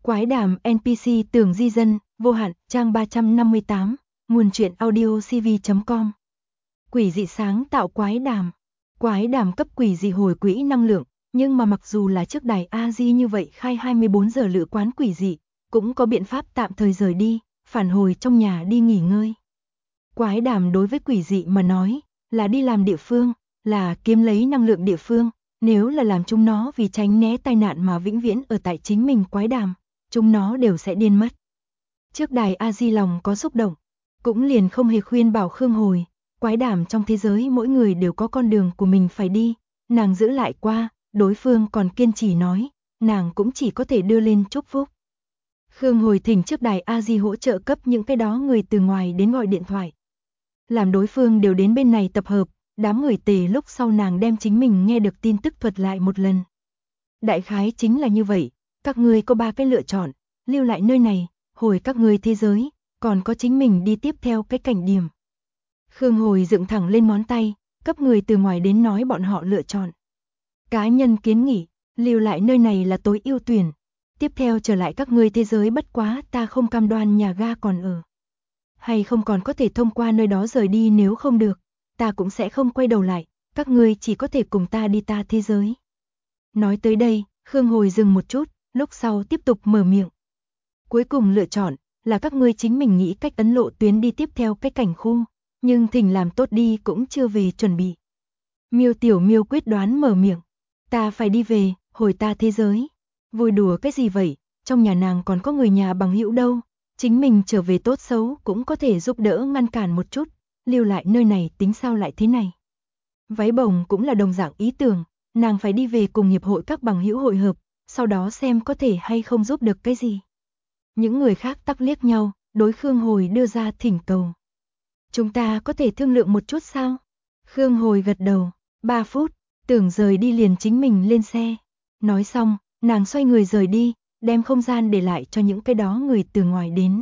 Quái đàm NPC Tường Di Dân, vô hạn, trang 358, nguồn truyện audio cv.com. Quỷ dị sáng tạo quái đàm. Quái đàm cấp quỷ dị hồi quỹ năng lượng, nhưng mà mặc dù là trước đài A-di như vậy khai 24 giờ lựa quán quỷ dị, cũng có biện pháp tạm thời rời đi, phản hồi trong nhà đi nghỉ ngơi. Quái đàm đối với quỷ dị mà nói, là đi làm địa phương, là kiếm lấy năng lượng địa phương, nếu là làm chúng nó vì tránh né tai nạn mà vĩnh viễn ở tại chính mình quái đàm, chúng nó đều sẽ điên mất. Trước đài A-di lòng có xúc động, cũng liền không hề khuyên bảo Khương Hồi, quái đàm trong thế giới mỗi người đều có con đường của mình phải đi, nàng giữ lại qua, đối phương còn kiên trì nói, nàng cũng chỉ có thể đưa lên chúc phúc. Khương Hồi thỉnh trước đài A-di hỗ trợ cấp những cái đó người từ ngoài đến gọi điện thoại. Làm đối phương đều đến bên này tập hợp, đám người tề lúc sau nàng đem chính mình nghe được tin tức thuật lại một lần. Đại khái chính là như vậy, các ngươi có 3 cái lựa chọn, lưu lại nơi này, hồi các ngươi thế giới, còn có chính mình đi tiếp theo cái cảnh điểm. Khương Hồi dựng thẳng lên ngón tay, cấp người từ ngoài đến nói bọn họ lựa chọn. Cá nhân kiến nghị, lưu lại nơi này là tối ưu tuyển, tiếp theo trở lại các ngươi thế giới bất quá ta không cam đoan nhà ga còn ở. Hay không còn có thể thông qua nơi đó rời đi nếu không được, ta cũng sẽ không quay đầu lại, các ngươi chỉ có thể cùng ta đi ta thế giới. Nói tới đây, Khương Hồi dừng một chút, lúc sau tiếp tục mở miệng. Cuối cùng lựa chọn là các ngươi chính mình nghĩ cách ấn lộ tuyến đi tiếp theo cái cảnh khu, nhưng thỉnh làm tốt đi cũng chưa về chuẩn bị. Miêu Tiểu Miêu quyết đoán mở miệng, ta phải đi về, hồi ta thế giới. Vui đùa cái gì vậy, trong nhà nàng còn có người nhà bằng hữu đâu, chính mình trở về tốt xấu cũng có thể giúp đỡ ngăn cản một chút, lưu lại nơi này tính sao lại thế này. Váy bồng cũng là đồng dạng ý tưởng, nàng phải đi về cùng hiệp hội các bằng hữu hội hợp, sau đó xem có thể hay không giúp được cái gì. Những người khác tắc liếc nhau, đối Khương Hồi đưa ra thỉnh cầu. Chúng ta có thể thương lượng một chút sao? Khương Hồi gật đầu, 3 phút, tưởng rời đi liền chính mình lên xe. Nói xong, nàng xoay người rời đi, đem không gian để lại cho những cái đó người từ ngoài đến.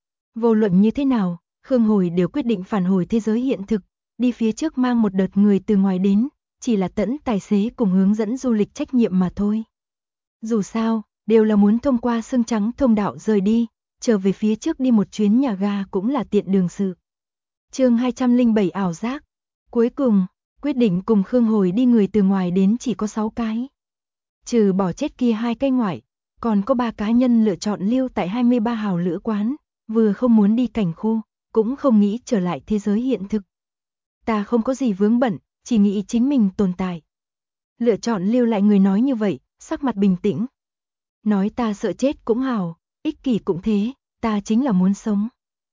Vô luận như thế nào, Khương Hồi đều quyết định phản hồi thế giới hiện thực, đi phía trước mang một đợt người từ ngoài đến, chỉ là tẫn tài xế cùng hướng dẫn du lịch trách nhiệm mà thôi. Dù sao, đều là muốn thông qua xương trắng thông đạo rời đi, trở về phía trước đi một chuyến nhà ga cũng là tiện đường sự. Chương 207 ảo giác. Cuối cùng, quyết định cùng Khương Hồi đi người từ ngoài đến chỉ có 6 cái. Trừ bỏ chết kia 2 cái ngoại, còn có 3 cá nhân lựa chọn lưu tại 23 hào lữ quán, vừa không muốn đi cảnh khu, cũng không nghĩ trở lại thế giới hiện thực. Ta không có gì vướng bận, chỉ nghĩ chính mình tồn tại. Lựa chọn lưu lại người nói như vậy, sắc mặt bình tĩnh. Nói ta sợ chết cũng hào, ích kỷ cũng thế, ta chính là muốn sống.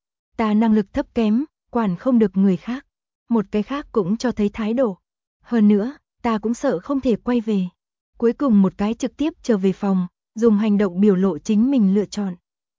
Ta năng lực thấp kém, quản không được người khác. Một cái khác cũng cho thấy thái độ. Hơn nữa, ta cũng sợ không thể quay về. Cuối cùng một cái trực tiếp trở về phòng, dùng hành động biểu lộ chính mình lựa chọn.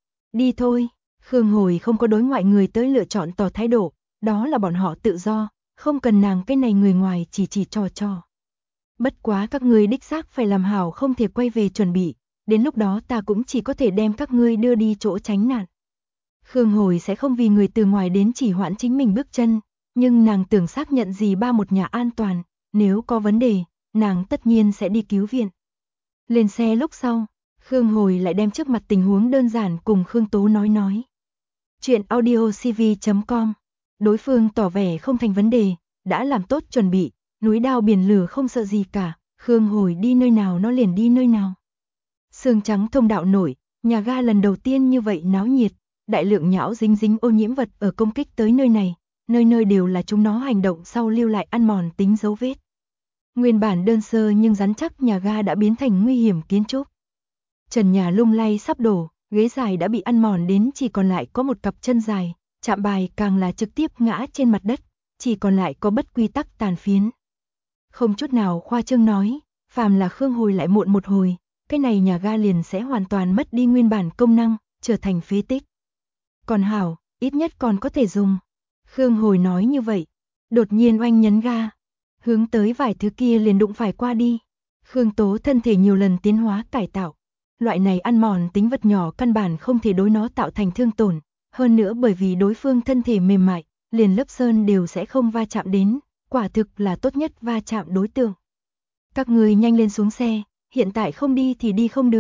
Đi thôi, Khương Hồi không có đối ngoại người tới lựa chọn tỏ thái độ, đó là bọn họ tự do, không cần nàng cái này người ngoài chỉ trò. Bất quá các ngươi đích xác phải làm hảo không thể quay về chuẩn bị, đến lúc đó ta cũng chỉ có thể đem các ngươi đưa đi chỗ tránh nạn. Khương Hồi sẽ không vì người từ ngoài đến chỉ hoãn chính mình bước chân, nhưng nàng tưởng xác nhận gì ba một nhà an toàn, nếu có vấn đề, nàng tất nhiên sẽ đi cứu viện. Lên xe lúc sau, Khương Hồi lại đem trước mặt tình huống đơn giản cùng Khương Tố nói. Chuyện audio cv.com. Đối phương tỏ vẻ không thành vấn đề, đã làm tốt chuẩn bị, núi đao biển lửa không sợ gì cả, Khương Hồi đi nơi nào nó liền đi nơi nào. Sương trắng thông đạo nổi, nhà ga lần đầu tiên như vậy náo nhiệt, đại lượng nhão dính ô nhiễm vật ở công kích tới nơi này, nơi đều là chúng nó hành động sau lưu lại ăn mòn tính dấu vết. Nguyên bản đơn sơ nhưng rắn chắc nhà ga đã biến thành nguy hiểm kiến trúc. Trần nhà lung lay sắp đổ, ghế dài đã bị ăn mòn đến chỉ còn lại có một cặp chân dài, chạm bài càng là trực tiếp ngã trên mặt đất, chỉ còn lại có bất quy tắc tàn phiến. Không chút nào khoa trương nói, phàm là Khương Hồi lại muộn một hồi, cái này nhà ga liền sẽ hoàn toàn mất đi nguyên bản công năng, trở thành phế tích. Còn hảo, ít nhất còn có thể dùng. Khương Hồi nói như vậy, đột nhiên oanh nhấn ga, hướng tới vài thứ kia liền đụng phải qua đi. Khương Tố thân thể nhiều lần tiến hóa cải tạo, loại này ăn mòn tính vật nhỏ căn bản không thể đối nó tạo thành thương tổn, hơn nữa bởi vì đối phương thân thể mềm mại, liền lớp sơn đều sẽ không va chạm đến, quả thực là tốt nhất va chạm đối tượng. Các người nhanh lên xuống xe, hiện tại không đi thì đi không được,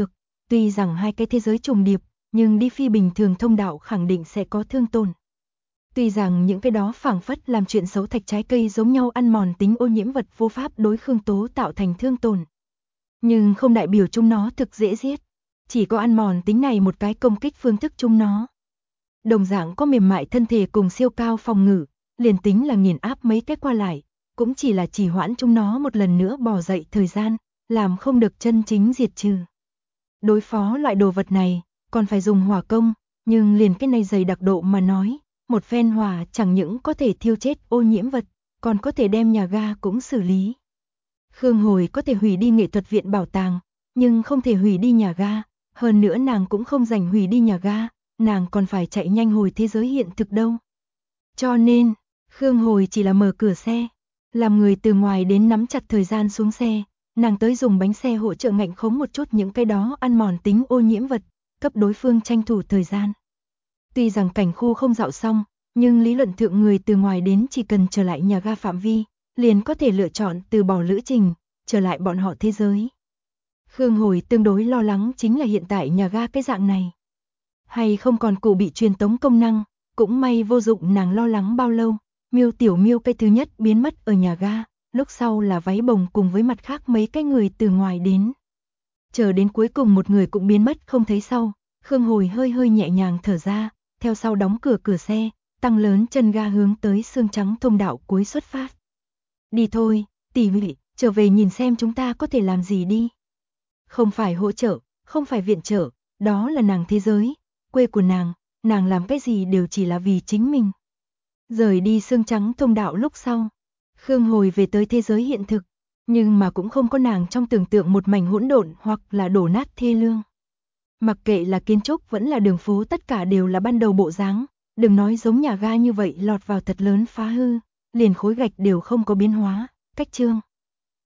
Tuy rằng hai cái thế giới trùng điệp, nhưng đi phi bình thường thông đạo khẳng định sẽ có thương tổn. Tuy rằng những cái đó phảng phất làm chuyện xấu thạch trái cây giống nhau ăn mòn tính ô nhiễm vật vô pháp đối Khương Tố tạo thành thương tổn. Nhưng không đại biểu chúng nó thực dễ giết. Chỉ có ăn mòn tính này một cái công kích phương thức chúng nó. Đồng dạng có mềm mại thân thể cùng siêu cao phòng ngự, liền tính là nghiền áp mấy cái qua lại, cũng chỉ là trì hoãn chúng nó một lần nữa bò dậy thời gian, làm không được chân chính diệt trừ. Đối phó loại đồ vật này, còn phải dùng hỏa công, nhưng liền cái này dày đặc độ mà nói, một phen hỏa chẳng những có thể thiêu chết ô nhiễm vật, còn có thể đem nhà ga cũng xử lý. Khương Hồi có thể hủy đi nghệ thuật viện bảo tàng, nhưng không thể hủy đi nhà ga, hơn nữa nàng cũng không rảnh hủy đi nhà ga, nàng còn phải chạy nhanh hồi thế giới hiện thực đâu. Cho nên, Khương Hồi chỉ là mở cửa xe, làm người từ ngoài đến nắm chặt thời gian xuống xe, nàng tới dùng bánh xe hỗ trợ ngạnh khống một chút những cái đó ăn mòn tính ô nhiễm vật, cấp đối phương tranh thủ thời gian. Tuy rằng cảnh khu không dạo xong, nhưng lý luận thượng người từ ngoài đến chỉ cần trở lại nhà ga phạm vi, liền có thể lựa chọn từ bỏ lữ trình, trở lại bọn họ thế giới. Khương Hồi tương đối lo lắng chính là hiện tại nhà ga cái dạng này. Hay không còn cụ bị truyền tống công năng, cũng may vô dụng nàng lo lắng bao lâu, Miêu Tiểu Miêu cái thứ nhất biến mất ở nhà ga, lúc sau là váy bồng cùng với mặt khác mấy cái người từ ngoài đến. Chờ đến cuối cùng một người cũng biến mất không thấy sau, Khương Hồi hơi hơi nhẹ nhàng thở ra, theo sau đóng cửa xe, tăng lớn chân ga hướng tới xương trắng thông đạo cuối xuất phát. Đi thôi, tỷ muội, trở về nhìn xem chúng ta có thể làm gì đi. Không phải hỗ trợ, không phải viện trợ, đó là nàng thế giới, quê của nàng làm cái gì đều chỉ là vì chính mình. Rời đi xương trắng thông đạo lúc sau, Khương Hồi về tới thế giới hiện thực, nhưng mà cũng không có nàng trong tưởng tượng một mảnh hỗn độn hoặc là đổ nát thê lương. Mặc kệ là kiến trúc vẫn là đường phố tất cả đều là ban đầu bộ dáng, đừng nói giống nhà ga như vậy lọt vào thật lớn phá hư, liền khối gạch đều không có biến hóa, cách trương.